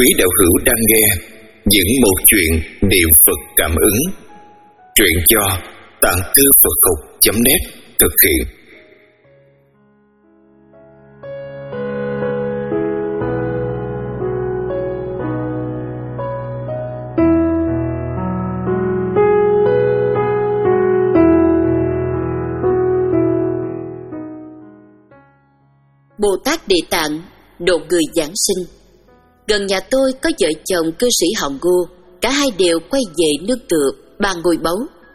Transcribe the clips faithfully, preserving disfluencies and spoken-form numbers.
Quý đạo hữu đang nghe những một chuyện niệm Phật cảm ứng. Truyện do tạng thư Phật học chấm net thực hiện. Bồ Tát Địa Tạng độ người giảng sinh. Gần nhà tôi có vợ chồng cư sĩ họ Ngô, cả hai đều quay về nương tựa Ba Ngôi Báu.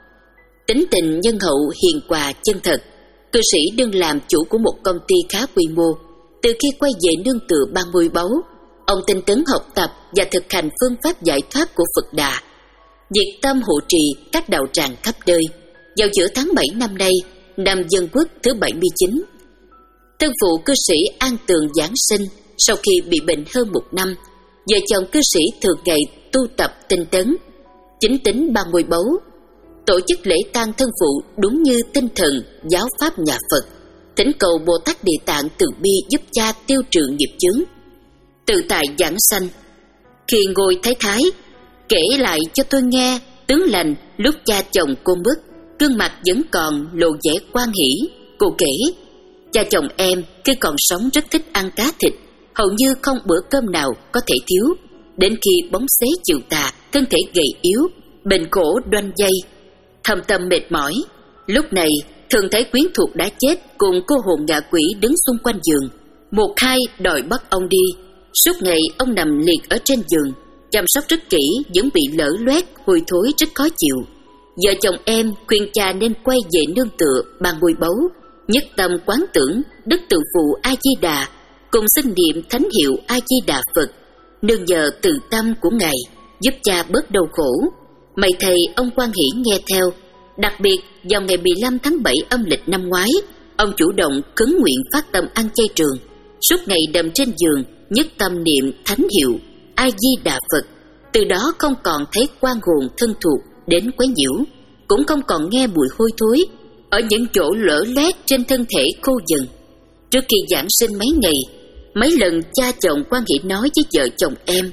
Tính tình nhân hậu, hiền hòa, chân thật. Cư sĩ đương làm chủ của một công ty khá quy mô. Từ khi quay về nương tựa Ba Ngôi Báu, ông tinh tấn học tập và thực hành phương pháp giải thoát của Phật Đà, nhiệt tâm hộ trì các đạo tràng khắp nơi. Vào giữa tháng bảy năm nay, năm Dân Quốc thứ bảy mươi chín, thân phụ cư sĩ An Tường giảng sinh. Sau khi bị bệnh hơn một năm, vợ chồng cư sĩ thường ngày tu tập tinh tấn, chính tín Ba Ngôi Báu, tổ chức lễ tang thân phụ đúng như tinh thần giáo pháp nhà Phật, thỉnh cầu Bồ Tát Địa Tạng từ bi giúp cha tiêu trừ nghiệp chướng, tự tại giảng sanh. Khi ngồi thái thái kể lại cho tôi nghe tướng lành lúc cha chồng cô mất, gương mặt vẫn còn lộ vẻ hoan hỷ. Cô kể, cha chồng em khi còn sống rất thích ăn cá thịt, hầu như không bữa cơm nào có thể thiếu. Đến khi bóng xế chiều tà, thân thể gầy yếu, bệnh khổ đoanh dây, thâm tâm mệt mỏi. Lúc này thường thấy quyến thuộc đã chết cùng cô hồn ngạ quỷ đứng xung quanh giường, một hai đòi bắt ông đi. Suốt ngày ông nằm liệt ở trên giường, chăm sóc rất kỹ, vẫn bị lở loét, hôi thối rất khó chịu. Vợ chồng em khuyên cha nên quay về nương tựa Ba Ngôi Báu, nhất tâm quán tưởng Đức Từ Phụ A Di Đà, cùng xưng niệm thánh hiệu A Di Đà Phật, nương nhờ từ tâm của ngài giúp cha bớt đau khổ. May thầy ông hoan hỷ nghe theo. Đặc biệt vào ngày mười lăm tháng bảy âm lịch năm ngoái, ông chủ động cứng nguyện phát tâm ăn chay trường, suốt ngày nằm trên giường nhất tâm niệm thánh hiệu A Di Đà Phật. Từ đó không còn thấy oan hồn thân thuộc đến quấy nhiễu, cũng không còn nghe mùi hôi thối ở những chỗ lở loét trên thân thể khô dần. Trước khi giảng sinh mấy ngày, mấy lần cha chồng quan hệ nói với vợ chồng em,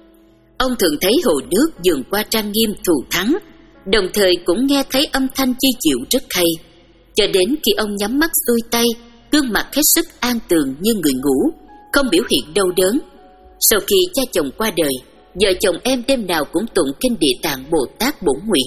ông thường thấy hồ nước dường qua trang nghiêm thù thắng, đồng thời cũng nghe thấy âm thanh chi dịu rất hay. Cho đến khi ông nhắm mắt xuôi tay, gương mặt hết sức an tường như người ngủ, không biểu hiện đau đớn. Sau khi cha chồng qua đời, vợ chồng em đêm nào cũng tụng kinh Địa Tạng Bồ Tát bổn nguyện,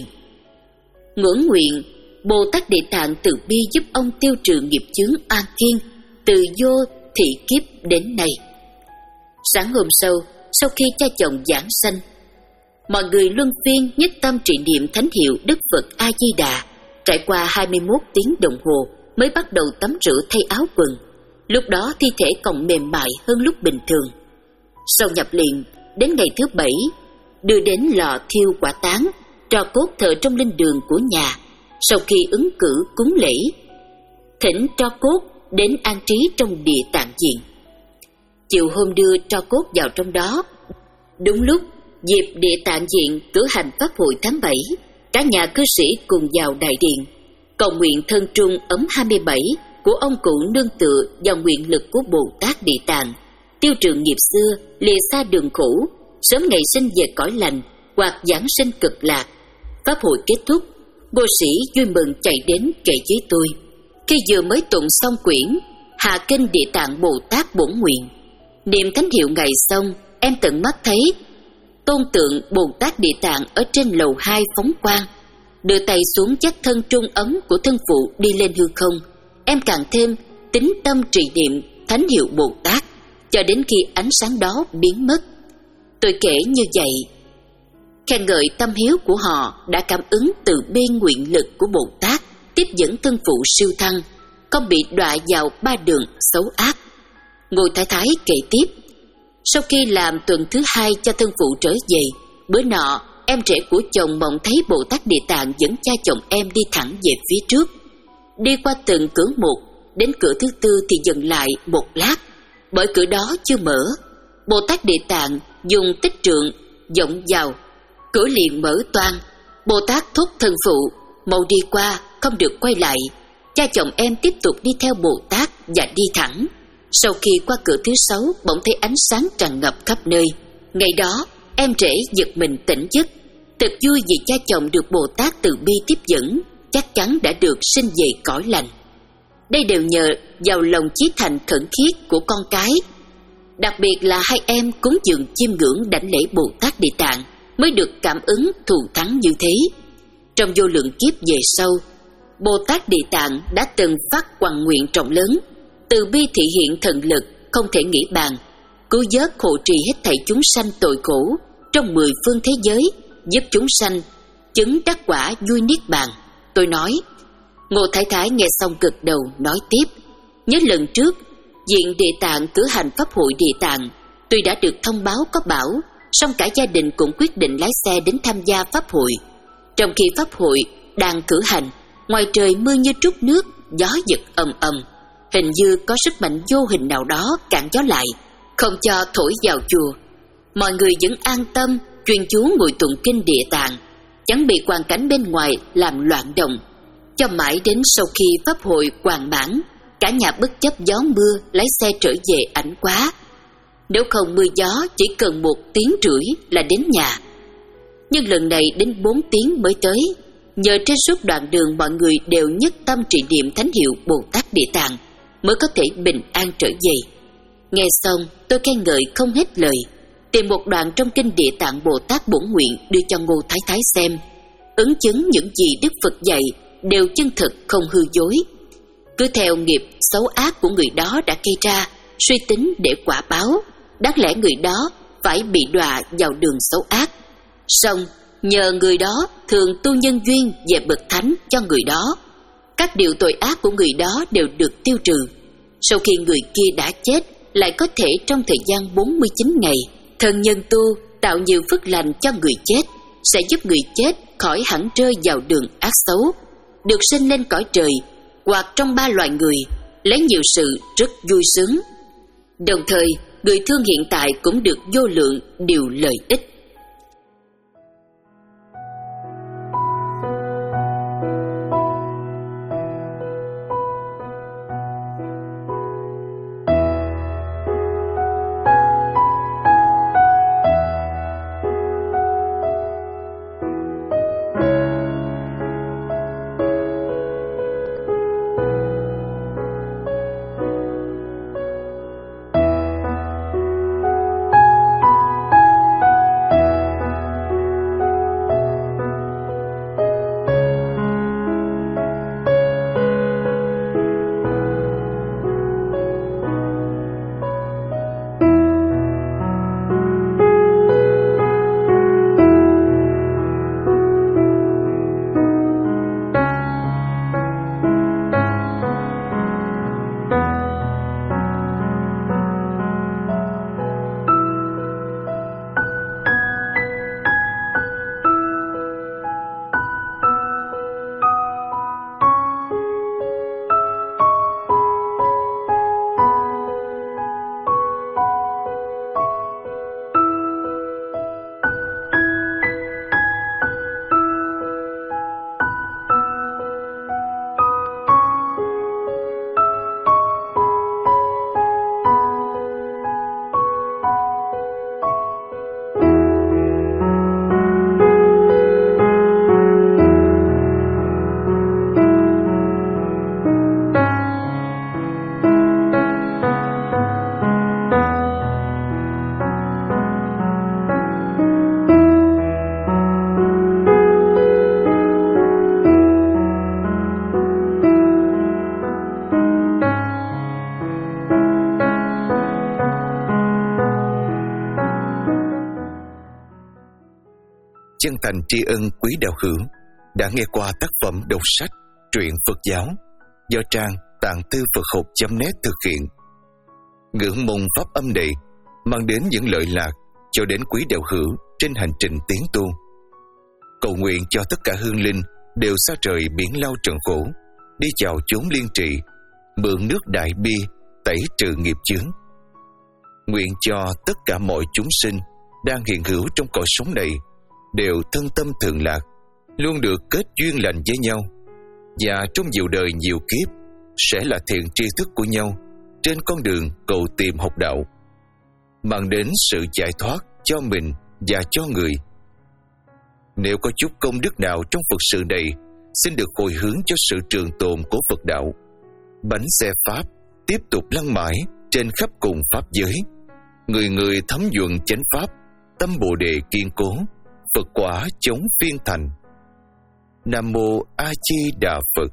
ngưỡng nguyện Bồ Tát Địa Tạng từ bi giúp ông tiêu trừ nghiệp chướng oan thiên từ vô thị kiếp đến nay. Sáng hôm sau, sau khi cha chồng giảng sanh, mọi người luân phiên nhất tâm trì niệm thánh hiệu Đức Phật A Di Đà. Trải qua hai mươi mốt tiếng đồng hồ mới bắt đầu tắm rửa thay áo quần. Lúc đó thi thể còn mềm mại hơn lúc bình thường. Sau nhập liền, đến ngày thứ bảy, đưa đến lò thiêu quả táng, tro cốt thờ trong linh đường của nhà. Sau khi ứng cử cúng lễ, thỉnh tro cốt đến an trí trong Địa Tạng Viện. Chiều hôm đưa tro cốt vào trong đó, đúng lúc dịp Địa Tạng Viện cử hành pháp hội tháng bảy, cả nhà cư sĩ cùng vào đại điện cầu nguyện thân trung ấm hai mươi bảy của ông cụ nương tựa vào nguyện lực của Bồ Tát Địa Tạng, tiêu trừ nghiệp xưa, lìa xa đường khổ, sớm ngày sinh về cõi lành hoặc giảng sinh cực lạc. Pháp hội kết thúc, cô sĩ vui mừng chạy đến kể với tôi, khi vừa mới tụng xong quyển Hạ Kinh Địa Tạng Bồ Tát bổn nguyện, niệm thánh hiệu ngày xong, em tận mắt thấy tôn tượng Bồ Tát Địa Tạng ở trên lầu hai phóng quang, đưa tay xuống dắt thân trung ấm của thân phụ đi lên hư không. Em càng thêm tín tâm trì niệm thánh hiệu Bồ Tát cho đến khi ánh sáng đó biến mất. Tôi kể như vậy, khen ngợi tâm hiếu của họ đã cảm ứng từ bi nguyện lực của Bồ Tát tiếp dẫn thân phụ siêu thăng, không bị đọa vào ba đường xấu ác. Ngô Thái Thái kể tiếp, sau khi làm tuần thứ hai cho thân phụ trở về, bữa nọ em rể của chồng mộng thấy Bồ Tát Địa Tạng dẫn cha chồng em đi thẳng về phía trước. Đi qua từng cửa một, đến cửa thứ tư thì dừng lại một lát, bởi cửa đó chưa mở. Bồ Tát Địa Tạng dùng tích trượng vọng vào, cửa liền mở toang. Bồ Tát thúc thân phụ, mau đi qua, không được quay lại. Cha chồng em tiếp tục đi theo Bồ Tát và đi thẳng. Sau khi qua cửa thứ sáu, bỗng thấy ánh sáng tràn ngập khắp nơi. Ngày đó em rể giật mình tỉnh giấc, thật vui vì cha chồng được Bồ Tát từ bi tiếp dẫn, chắc chắn đã được sinh về cõi lành. Đây đều nhờ vào lòng chí thành khẩn khiết của con cái. Đặc biệt là hai em cúng dường chiêm ngưỡng đảnh lễ Bồ Tát Địa Tạng mới được cảm ứng thù thắng như thế. Trong vô lượng kiếp về sau, Bồ Tát Địa Tạng đã từng phát hoằng nguyện rộng lớn, từ bi thị hiện thần lực không thể nghĩ bàn, cứu vớt hộ trì hết thảy chúng sanh tội khổ trong mười phương thế giới, giúp chúng sanh chứng đắc quả vui niết bàn. Tôi nói. Ngô Thái Thái nghe xong gật đầu nói tiếp. Nhớ lần trước Viện Địa Tạng cử hành pháp hội Địa Tạng, tuy đã được thông báo có bão, song cả gia đình cũng quyết định lái xe đến tham gia pháp hội. Trong khi pháp hội đang cử hành, ngoài trời mưa như trút nước, gió giật ầm ầm, hình như có sức mạnh vô hình nào đó cản gió lại, không cho thổi vào chùa. Mọi người vẫn an tâm chuyên chú ngồi tụng kinh Địa Tạng, chẳng bị hoàn cảnh bên ngoài làm loạn động. Cho mãi đến sau khi pháp hội hoàn mãn, cả nhà bất chấp gió mưa lái xe trở về Ảnh Quá. Nếu không mưa gió chỉ cần một tiếng rưỡi là đến nhà, nhưng lần này đến bốn tiếng mới tới. Nhờ trên suốt đoạn đường mọi người đều nhất tâm trì niệm thánh hiệu Bồ Tát Địa Tạng mới có thể bình an trở về. Nghe xong tôi khen ngợi không hết lời, tìm một đoạn trong kinh Địa Tạng Bồ Tát bổn nguyện đưa cho Ngô Thái Thái xem, ứng chứng những gì Đức Phật dạy đều chân thực không hư dối. Cứ theo nghiệp xấu ác của người đó đã gây ra, suy tính để quả báo, đáng lẽ người đó phải bị đọa vào đường xấu ác. Song nhờ người đó thường tu nhân duyên về bậc thánh cho người đó, các điều tội ác của người đó đều được tiêu trừ. Sau khi người kia đã chết, lại có thể trong thời gian bốn mươi chín ngày, thần nhân tu tạo nhiều phước lành cho người chết, sẽ giúp người chết khỏi hẳn rơi vào đường ác xấu, được sinh lên cõi trời hoặc trong ba loài người, lấy nhiều sự rất vui sướng. Đồng thời, người thương hiện tại cũng được vô lượng điều lợi ích. Chân thành tri ân quý đạo hữu đã nghe qua tác phẩm đọc sách truyện Phật giáo do trang tạng tư Phật học chấm net thực hiện. Ngưỡng mong pháp âm này mang đến những lợi lạc cho đến quý đạo hữu trên hành trình tiến tu. Cầu nguyện cho tất cả hương linh đều xa rời biển lao trần khổ, đi vào chốn liên trị, mượn nước đại bi tẩy trừ nghiệp chướng. Nguyện cho tất cả mọi chúng sinh đang hiện hữu trong cõi sống này đều thân tâm thường lạc, luôn được kết duyên lành với nhau, và trong nhiều đời nhiều kiếp sẽ là thiện tri thức của nhau trên con đường cầu tìm học đạo, mang đến sự giải thoát cho mình và cho người. Nếu có chút công đức nào trong Phật sự này, xin được hồi hướng cho sự trường tồn của Phật đạo. Bánh xe Pháp tiếp tục lăn mãi trên khắp cùng Pháp giới. Người người thấm nhuận chánh Pháp, tâm Bồ Đề kiên cố, Phật quả chống phiên thành. Nam Mô A Di Đà Phật.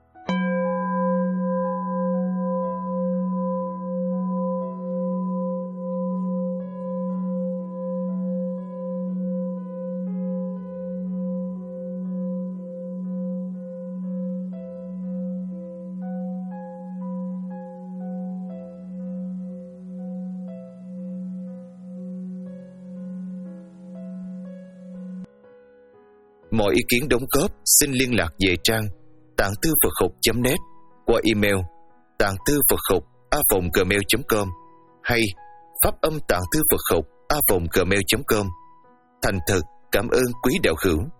Mọi ý kiến đóng góp xin liên lạc về trang tạng thư Phật học chấm net qua email tạng thư Phật học a còng gmail chấm com hay pháp âm tạng thư Phật học a còng gmail chấm com. Thành thật cảm ơn quý đạo hữu.